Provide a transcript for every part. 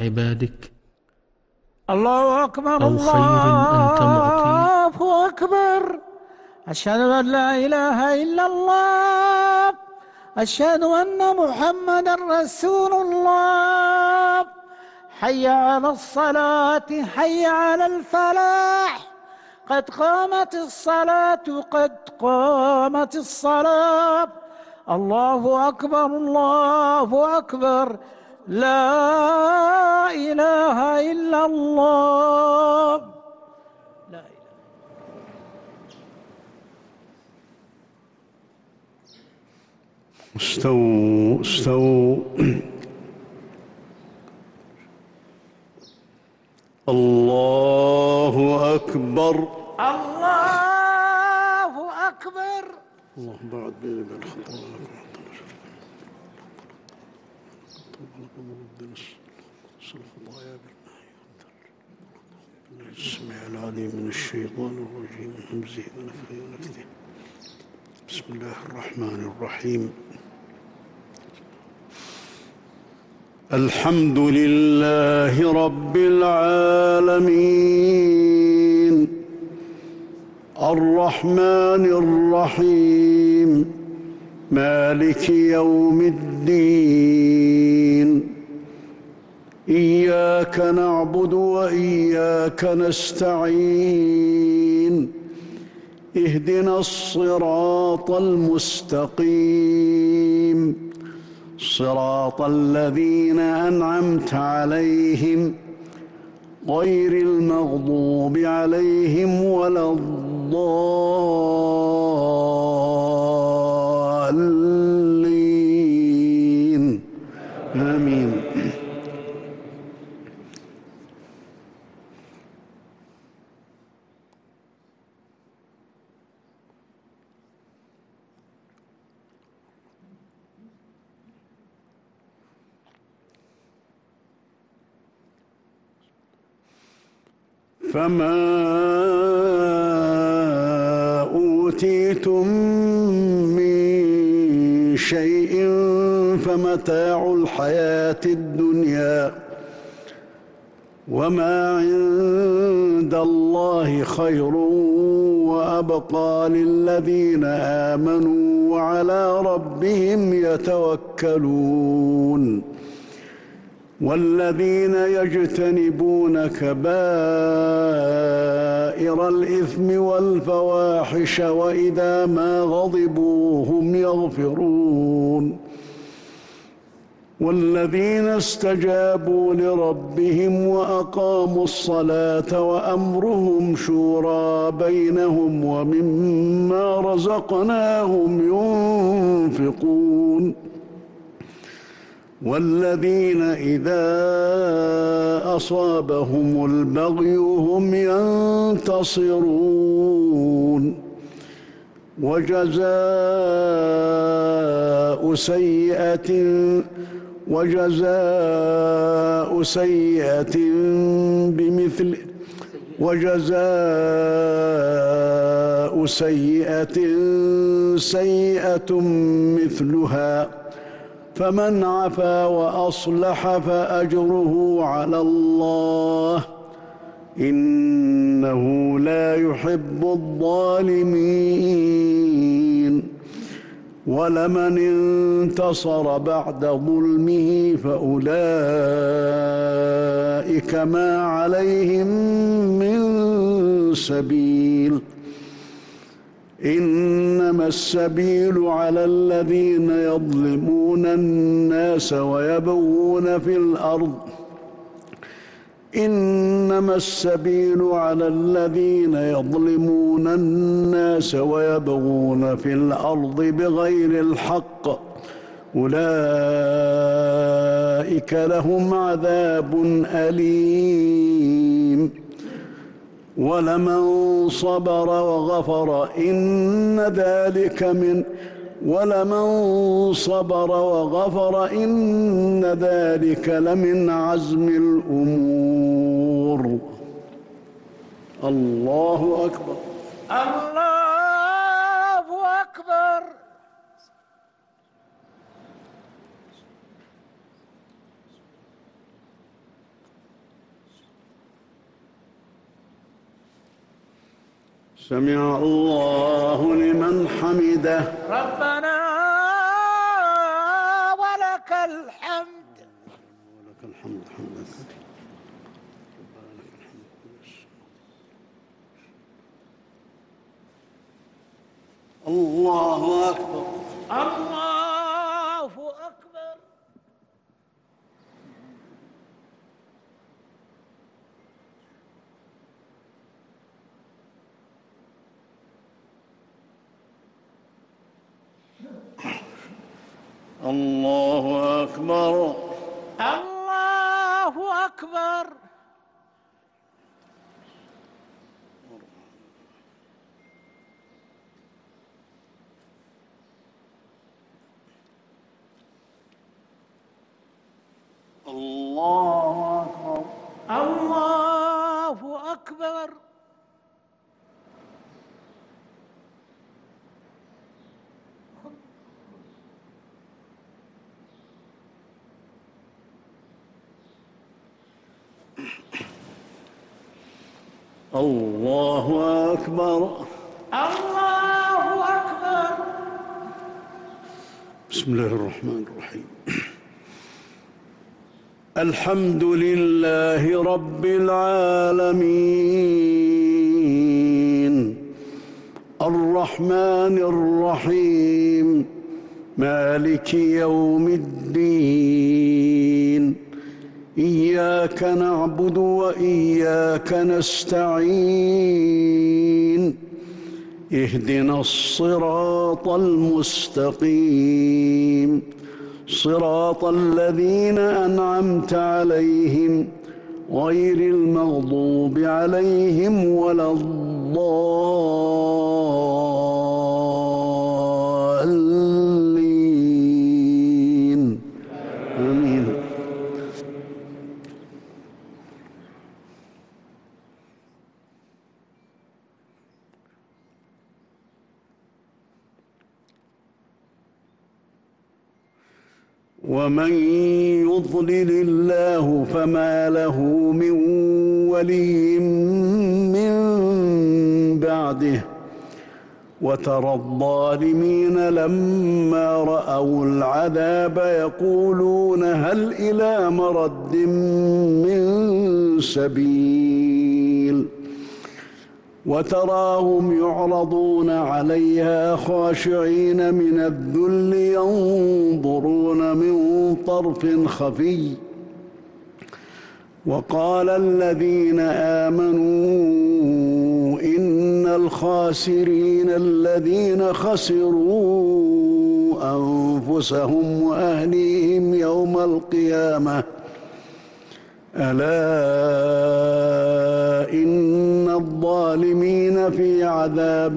عبادك الله أكبر أو خير أنت معطيه. الله أكبر. أشهد أن لا إله إلا الله. أشهد أن محمدا رسول الله. حي على الصلاة، حي على الفلاح، قد قامت الصلاة، قد قامت الصلاة. الله أكبر الله أكبر. لا إله إلا الله. لا إله. استووا استووا. الله أكبر. الله أكبر. اللهم بعد بيني وبين خطاياكم الخطايا السميع العليم من الشيطان الرجيم من همزه ونفخه ونفثه. بسم الله الرحمن الرحيم. الحمد لله رب العالمين الرحمن الرحيم مالك يوم الدين. إياك نعبد وإياك نستعين. اهدنا الصراط المستقيم صراط الذين أنعمت عليهم غير المغضوب عليهم ولا الضالين. آمين. فما أوتيتم من شيء فمتاع الحياة الدنيا وما عند الله خير وأبقى للذين آمنوا وعلى ربهم يتوكلون. والذين يجتنبون كبائر الإثم والفواحش وإذا ما غضبوا هم يغفرون. والذين استجابوا لربهم وأقاموا الصلاة وأمرهم شورى بينهم ومما رزقناهم ينفقون. والذين إذا أصابهم البغي هم ينتصرون. وجزاء سيئة سيئة مثلها فمن عفا وأصلح فأجره على الله إنه لا يحب الظالمين. ولمن انتصر بعد ظلمه فأولئك ما عليهم من سبيل. إنما السبيل على الذين يظلمون الناس ويبغون في الأرض بغير الحق أولئك لهم عذاب أليم. ولمن صبر وغفر إن ذلك لمن عزم الأمور. الله أكبر. الله أكبر. سمع الله لمن حمده. ربنا ولك الحمد. ولك الحمد حمدا كثيرا. الله أكبر. الله أكبر. الله أكبر. الله أكبر. الله أكبر. الله أكبر. الله أكبر. الله أكبر. بسم الله الرحمن الرحيم. الحمد لله رب العالمين الرحمن الرحيم مالك يوم الدين إياك نعبد وإياك نستعين اهدنا الصراط المستقيم صراط الذين أنعمت عليهم غير المغضوب عليهم ولا الضالين آمين. ومن يضلل الله فما له من ولي من بعده وترى الظالمين لما رأوا العذاب يقولون هل إلى مرد من سبيل وتراهم يعرضون عليها خاشعين من الذل ينظرون من طرف خفي وقال الذين آمنوا إن الخاسرين الذين خسروا أنفسهم وأهليهم يوم القيامة ألا إن الظالمين في عذاب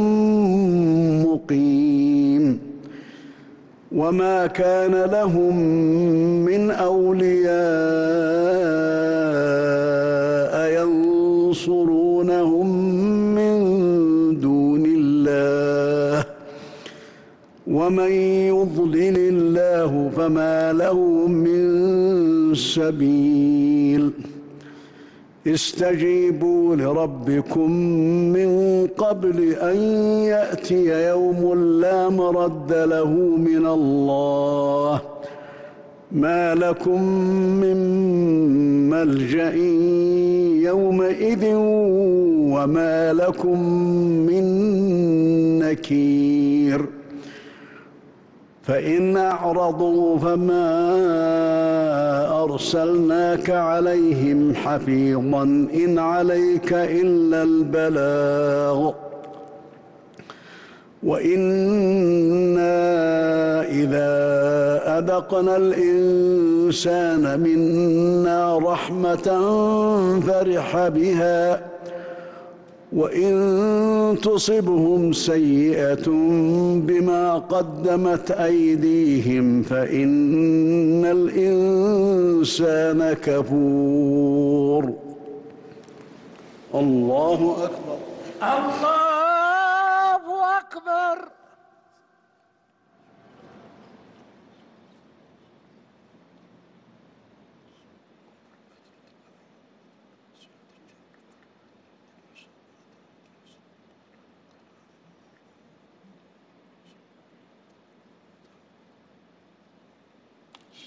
مقيم وما كان لهم من أولياء ينصرونهم من دون الله ومن يضلل الله فما له من سبيل استجيبوا لربكم من قبل أن يأتي يوم لا مرد له من الله ما لكم من ملجأ يومئذ وما لكم من نكير فإن أعرضوا فما أرسلناك عليهم حفيظا إن عليك إلا البلاغ وإنا إذا أذقنا الإنسان منا رحمة فرح بها وإن تصبهم سيئة بما قدمت أيديهم فإن الإنسان كفور. الله أكبر. الله أكبر.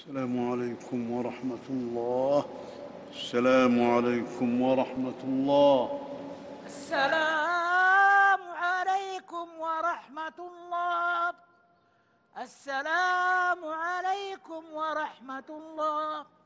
السلام عليكم ورحمة الله. السلام عليكم ورحمة الله. السلام عليكم ورحمة الله. السلام عليكم ورحمة الله.